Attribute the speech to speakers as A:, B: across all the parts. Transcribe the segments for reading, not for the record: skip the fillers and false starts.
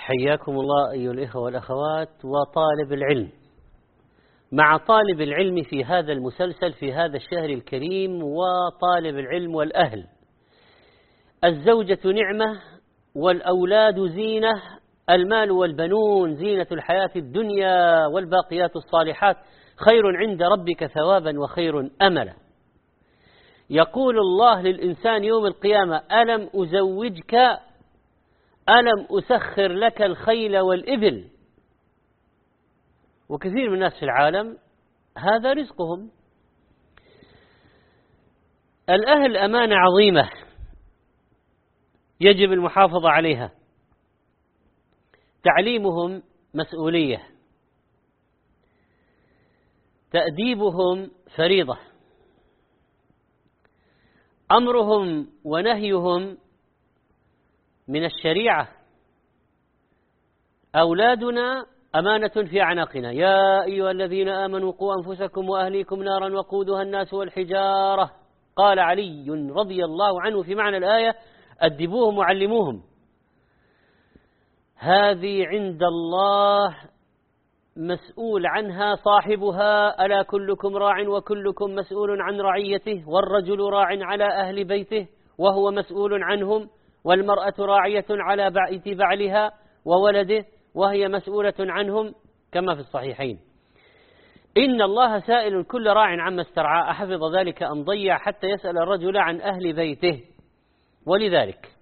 A: حياكم الله أيها الإخوة والأخوات وطالب العلم. مع طالب العلم في هذا المسلسل في هذا الشهر الكريم وطالب العلم والأهل. الزوجة نعمة والأولاد زينة، المال والبنون زينة الحياة الدنيا والباقيات الصالحات خير عند ربك ثوابا وخير أملا. يقول الله للإنسان يوم القيامة: ألم أزوجك، ألم أسخر لك الخيل والإبل. وكثير من الناس في العالم هذا رزقهم. الأهل أمانة عظيمة يجب المحافظة عليها. تعليمهم مسؤولية، تأديبهم فريضة، أمرهم ونهيهم من الشريعة. أولادنا أمانة في أعناقنا. يا أيها الذين آمنوا قوا أنفسكم وأهليكم نارا وقودها الناس والحجارة. قال علي رضي الله عنه في معنى الآية: أدبوهم وعلموهم. هذه عند الله مسؤول عنها صاحبها. ألا كلكم راع وكلكم مسؤول عن رعيته، والرجل راع على أهل بيته وهو مسؤول عنهم، والمرأة راعية على بيت بعلها وولده وهي مسؤولة عنهم، كما في الصحيحين. إن الله سائل كل راع عما استرعى أحفظ ذلك أم ضيع، حتى يسأل الرجل عن أهل بيته. ولذلك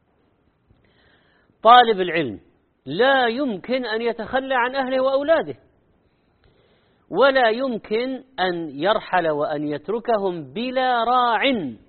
A: طالب العلم لا يمكن أن يتخلى عن أهله وأولاده، ولا يمكن أن يرحل وأن يتركهم بلا راع،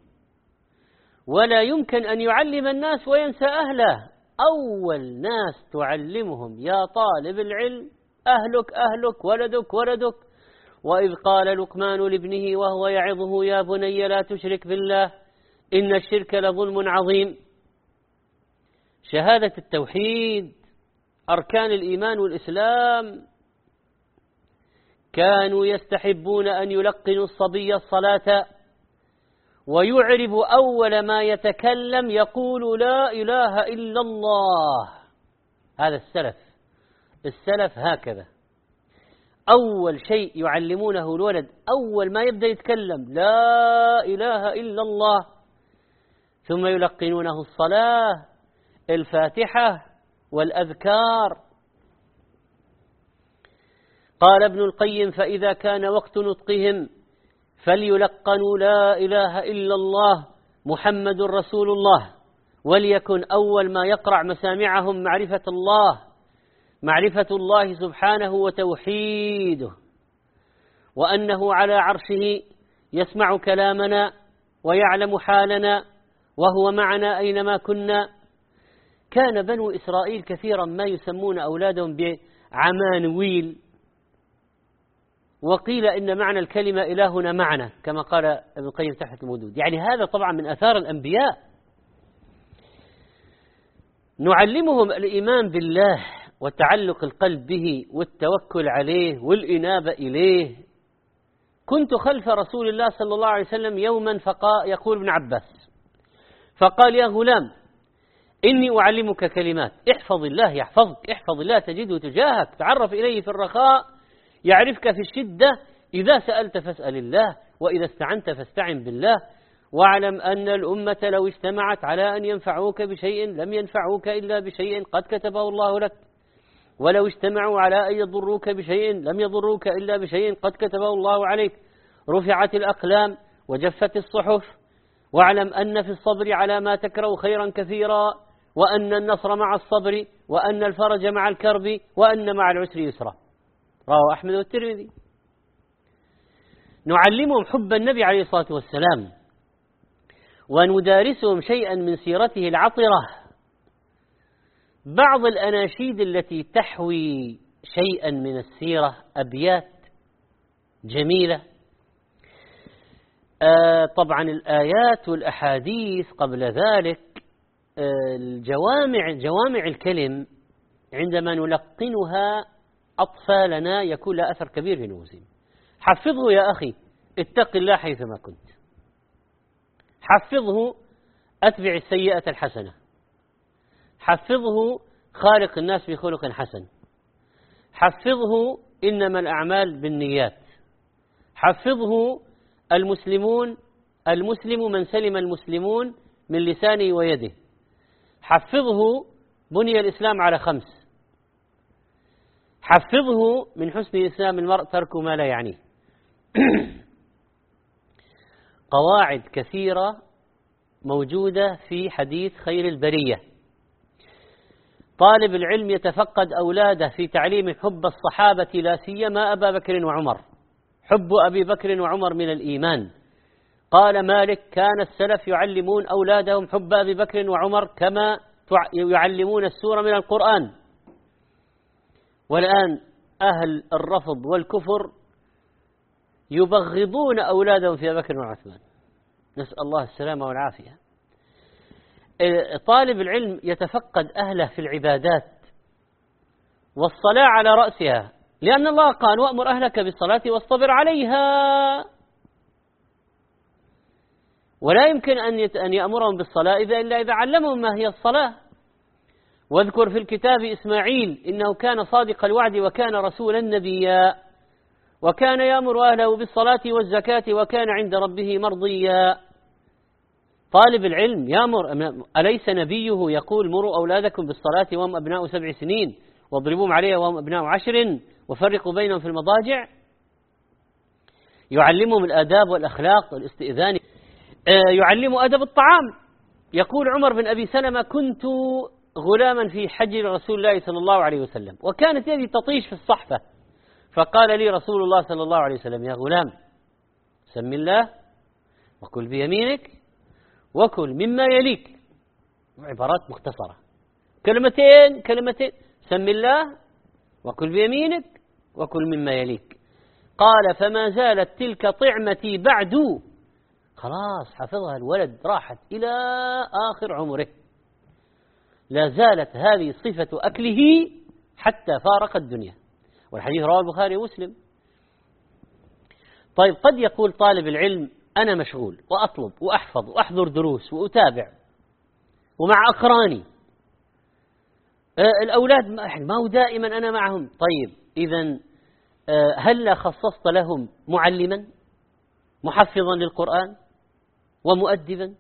A: ولا يمكن أن يعلم الناس وينسى أهله. أول ناس تعلمهم يا طالب العلم أهلك أهلك، ولدك ولدك. وإذ قال لقمان لابنه وهو يعظه: يا بني لا تشرك بالله إن الشرك لظلم عظيم. شهادة التوحيد، أركان الإيمان والإسلام. كانوا يستحبون أن يلقنوا الصبي الصلاة، ويعرب أول ما يتكلم يقول: لا إله إلا الله. هذا السلف هكذا. أول شيء يعلمونه الولد أول ما يبدأ يتكلم: لا إله إلا الله. ثم يلقنونه الصلاة، الفاتحة والأذكار. قال ابن القيم: فإذا كان وقت نطقهم فليلقنوا لا إله إلا الله محمد رسول الله، وليكن أول ما يقرع مسامعهم معرفة الله سبحانه وتوحيده، وأنه على عرشه يسمع كلامنا ويعلم حالنا وهو معنا أينما كنا. كان بنو إسرائيل كثيرا ما يسمون أولادهم بعمانويل، وقيل إن معنى الكلمة إلهنا معنا، كما قال ابن القيم تحت المودود. يعني هذا طبعا من آثار الأنبياء. نعلمهم الإيمان بالله وتعلق القلب به والتوكل عليه والإنابة إليه. كنت خلف رسول الله صلى الله عليه وسلم يوما يقول ابن عباس فقال: يا غلام إني أعلمك كلمات، احفظ الله يحفظك، احفظ الله تجده تجاهك، تعرف إليه في الرخاء يعرفك في الشدة، إذا سألت فاسأل الله، وإذا استعنت فاستعن بالله. واعلم أن الأمة لو اجتمعت على أن ينفعوك بشيء لم ينفعوك إلا بشيء قد كتبه الله لك، ولو اجتمعوا على أن يضروك بشيء لم يضروك إلا بشيء قد كتبه الله عليك. رفعت الأقلام وجفت الصحف. واعلم أن في الصبر على ما تكره خيرا كثيرا، وأن النصر مع الصبر، وأن الفرج مع الكرب، وأن مع العسر يسرا. رواه أحمد والترمذي. نعلمهم حب النبي عليه الصلاة والسلام، وندارسهم شيئا من سيرته العطرة. بعض الأناشيد التي تحوي شيئا من السيرة، أبيات جميلة. طبعا الآيات والأحاديث قبل ذلك. جوامع الكلم عندما نلقنها أطفالنا يكون لها أثر كبير في نفوسهم. حفظه يا أخي اتق الله حيثما كنت. حفظه أتبع السيئة الحسنة. حفظه خالق الناس بخلق حسن. حفظه إنما الأعمال بالنيات. حفظه المسلم من سلم المسلمون من لسانه ويده. حفظه بني الإسلام على 5. حفظه من حسن إسلام المرء ترك ما لا يعنيه. قواعد كثيرة موجودة في حديث خير البرية. طالب العلم يتفقد أولاده في تعليم حب الصحابة لا سيما أبا بكر وعمر. حب أبي بكر وعمر من الإيمان. قال مالك كان السلف يعلمون أولادهم حب أبي بكر وعمر كما يعلمون السورة من القرآن. والآن أهل الرفض والكفر يبغضون أولادهم في أبي بكر وعثمان، نسأل الله السلامة والعافية. طالب العلم يتفقد أهله في العبادات والصلاة على رأسها، لأن الله قال وأمر أهلك بالصلاة واصطبر عليها. ولا يمكن أن يأمرهم بالصلاة إلا إذا علمهم ما هي الصلاة. واذكر في الكتاب إسماعيل إنه كان صادق الوعد وكان رسولا نبيا وكان يأمر أهله بالصلاة والزكاة وكان عند ربه مرضيا. طالب العلم يأمر، أليس نبيه يقول مروا أولادكم بالصلاة وهم أبناء 7 سنين واضربوهم عليها وهم أبناء 10 وفرقوا بينهم في المضاجع؟ يعلمهم الآداب والأخلاق والاستئذان، يعلم أدب الطعام. يقول عمر بن أبي سلمة كنت غلاما في حجر رسول الله صلى الله عليه وسلم وكانت يدي تطيش في الصحفة، فقال لي رسول الله صلى الله عليه وسلم يا غلام سم الله وكل بيمينك وكل مما يليك. عبارات مختصرة، كلمتين سم الله وكل بيمينك وكل مما يليك. قال فما زالت تلك طعمتي بعد، خلاص حفظها الولد راحت إلى آخر عمره، لا زالت هذه صفة أكله حتى فارق الدنيا. والحديث رواه البخاري ومسلم. طيب قد يقول طالب العلم أنا مشغول وأطلب وأحفظ وأحضر دروس وأتابع ومع أقراني، الأولاد ما هو دائما أنا معهم. طيب إذن هل خصصت لهم معلما محفظا للقرآن ومؤدبا؟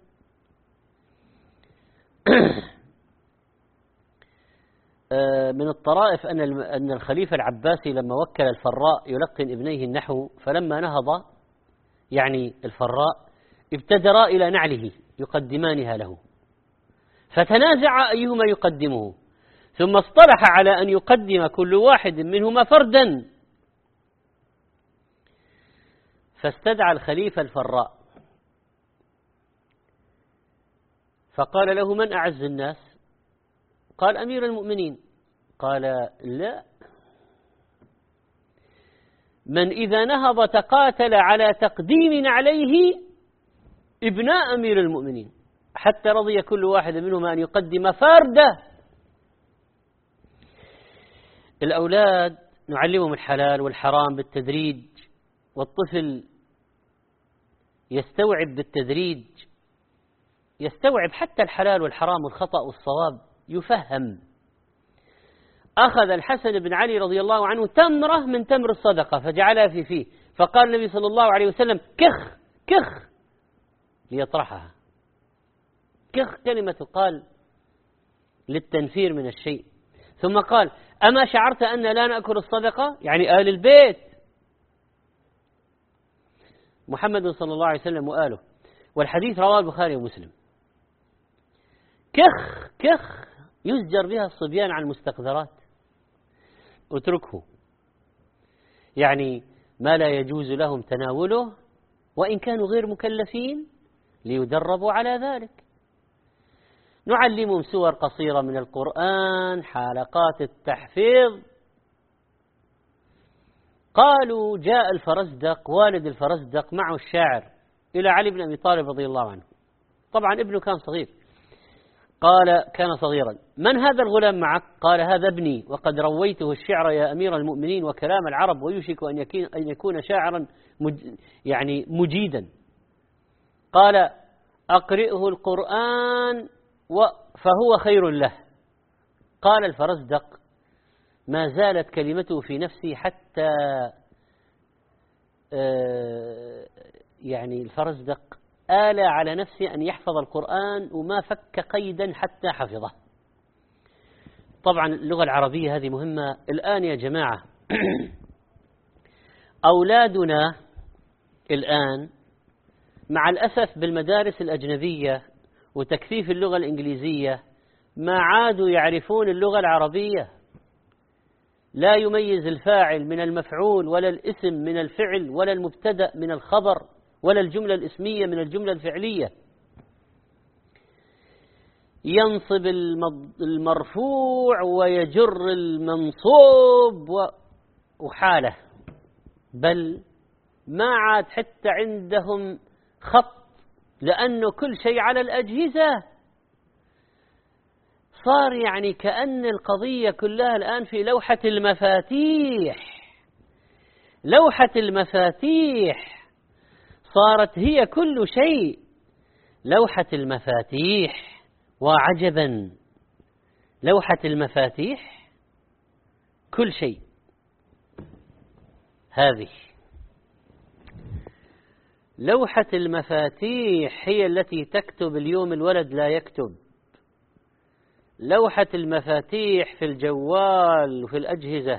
A: من الطرائف أن الخليفة العباسي لما وكل الفراء يلقن ابنيه النحو، فلما نهض يعني الفراء ابتدرا إلى نعله يقدمانها له، فتنازع أيهما يقدمه، ثم اصطلح على أن يقدم كل واحد منهما فردا. فاستدعى الخليفة الفراء فقال له من أعز الناس؟ قال أمير المؤمنين. قال لا، من إذا نهض تقاتل على تقديم عليه ابناء أمير المؤمنين حتى رضي كل واحد منهما أن يقدم فرده. الأولاد نعلمهم الحلال والحرام بالتدريج، والطفل يستوعب بالتدريج، يستوعب حتى الحلال والحرام والخطأ والصواب، يفهم. أخذ الحسن بن علي رضي الله عنه تمرة من تمر الصدقة فجعلها في فيه، فقال النبي صلى الله عليه وسلم كخ كخ ليطرحها. كخ كلمة قال للتنفير من الشيء. ثم قال أما شعرت أن لا نأكل الصدقة، يعني آل البيت محمد صلى الله عليه وسلم وآله. والحديث رواه البخاري ومسلم. كخ كخ يزجر بها الصبيان عن المستقذرات، اتركه، يعني ما لا يجوز لهم تناوله وإن كانوا غير مكلفين ليدربوا على ذلك. نعلمهم سور قصيرة من القرآن، حلقات التحفيظ. قالوا جاء الفرزدق والد الفرزدق معه الشاعر إلى علي بن أبي طالب رضي الله عنه، طبعا ابنه كان صغير. قال كان صغيرا من هذا الغلام معك؟ قال هذا ابني وقد رويته الشعر يا أمير المؤمنين وكلام العرب ويوشك أن يكون شاعرا يعني مجيدا. قال أقرئه القرآن فهو خير له. قال الفرزدق: ما زالت كلمته في نفسي حتى يعني الفرزدق آلى على نفسه أن يحفظ القرآن وما فك قيدا حتى حفظه. طبعا اللغة العربية هذه مهمة الآن يا جماعة. أولادنا الآن مع الأسف بالمدارس الأجنبية وتكثيف اللغة الإنجليزية ما عادوا يعرفون اللغة العربية، لا يميز الفاعل من المفعول ولا الاسم من الفعل ولا المبتدأ من الخبر ولا الجملة الاسمية من الجملة الفعلية. ينصب المرفوع ويجر المنصوب وحاله، بل ما عاد حتى عندهم خط، لأنه كل شيء على الأجهزة. صار يعني كأن القضية كلها الآن في لوحة المفاتيح. لوحة المفاتيح صارت هي كل شيء. لوحة المفاتيح، وعجبا، لوحة المفاتيح كل شيء. هذه لوحة المفاتيح هي التي تكتب. اليوم الولد لا يكتب. لوحة المفاتيح في الجوال وفي الأجهزة.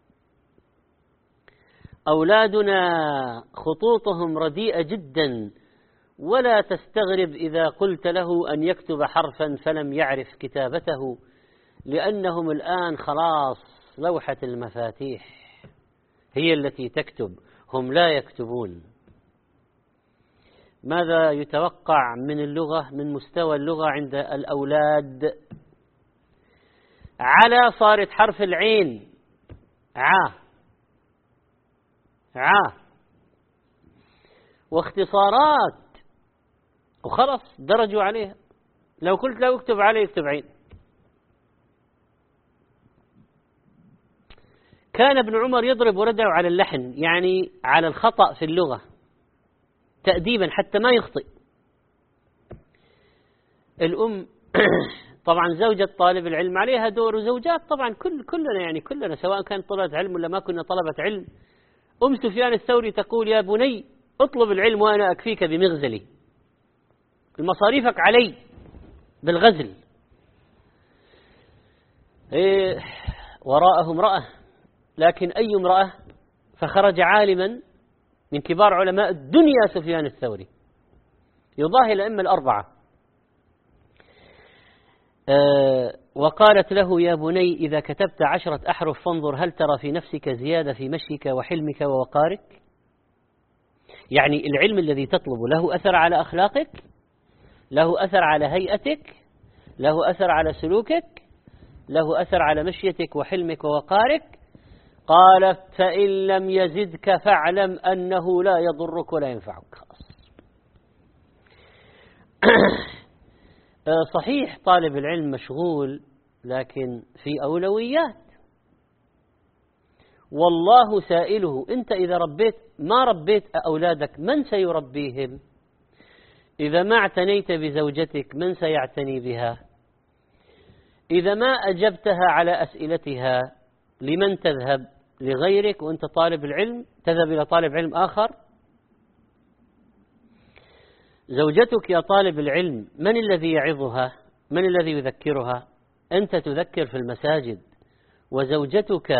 A: أولادنا خطوطهم رديئة جدا، ولا تستغرب إذا قلت له أن يكتب حرفا فلم يعرف كتابته، لأنهم الآن خلاص لوحة المفاتيح هي التي تكتب، هم لا يكتبون. ماذا يتوقع من اللغة، من مستوى اللغة عند الأولاد؟ على صارت حرف العين عا، عا، واختصارات وخلص درجوا عليها. لو قلت له اكتب عليه يكتب عين. كان ابن عمر يضرب ولده على اللحن، يعني على الخطأ في اللغة، تأديبا حتى ما يخطئ. الأم طبعا زوجة طالب العلم عليها دور، وزوجات طبعا كلنا يعني كلنا سواء كان طلبة علم ولا ما كنا طلبة علم. أم سفيان الثوري تقول: يا بني اطلب العلم وأنا أكفيك بمغزلي، المصاريفك علي بالغزل. وراءه امرأة، لكن أي امرأة؟ فخرج عالما من كبار علماء الدنيا سفيان الثوري يضاهي الأئمة الأربعة. وقالت له: يا بني إذا كتبت 10 أحرف فانظر هل ترى في نفسك زيادة في مشيك وحلمك ووقارك. يعني العلم الذي تطلبه له أثر على أخلاقك، له أثر على هيئتك، له أثر على سلوكك، له أثر على مشيتك وحلمك ووقارك. قالت: فإن لم يزدك فاعلم أنه لا يضرك ولا ينفعك. صحيح طالب العلم مشغول، لكن في أولويات، والله سائله. أنت إذا ما ربيت أولادك من سيربيهم؟ إذا ما اعتنيت بزوجتك من سيعتني بها؟ إذا ما أجبتها على أسئلتها لمن تذهب؟ لغيرك وأنت طالب العلم تذهب إلى طالب علم آخر؟ زوجتك يا طالب العلم من الذي يعظها؟ من الذي يذكرها؟ أنت تذكر في المساجد، وزوجتك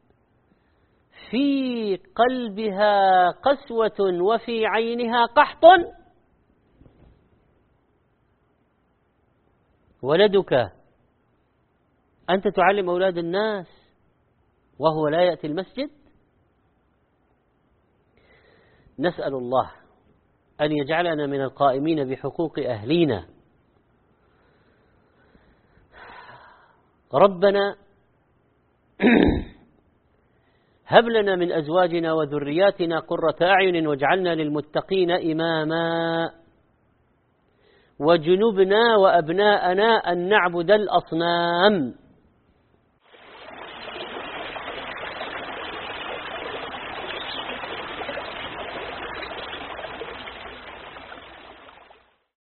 A: في قلبها قسوة وفي عينها قحط. ولدك أنت تعلم أولاد الناس وهو لا يأتي المسجد. نسأل الله أن يجعلنا من القائمين بحقوق أهلينا. ربنا هب لنا من أزواجنا وذرياتنا قرة أعين واجعلنا للمتقين إماما، وجنبنا وأبناءنا أن نعبد الأصنام.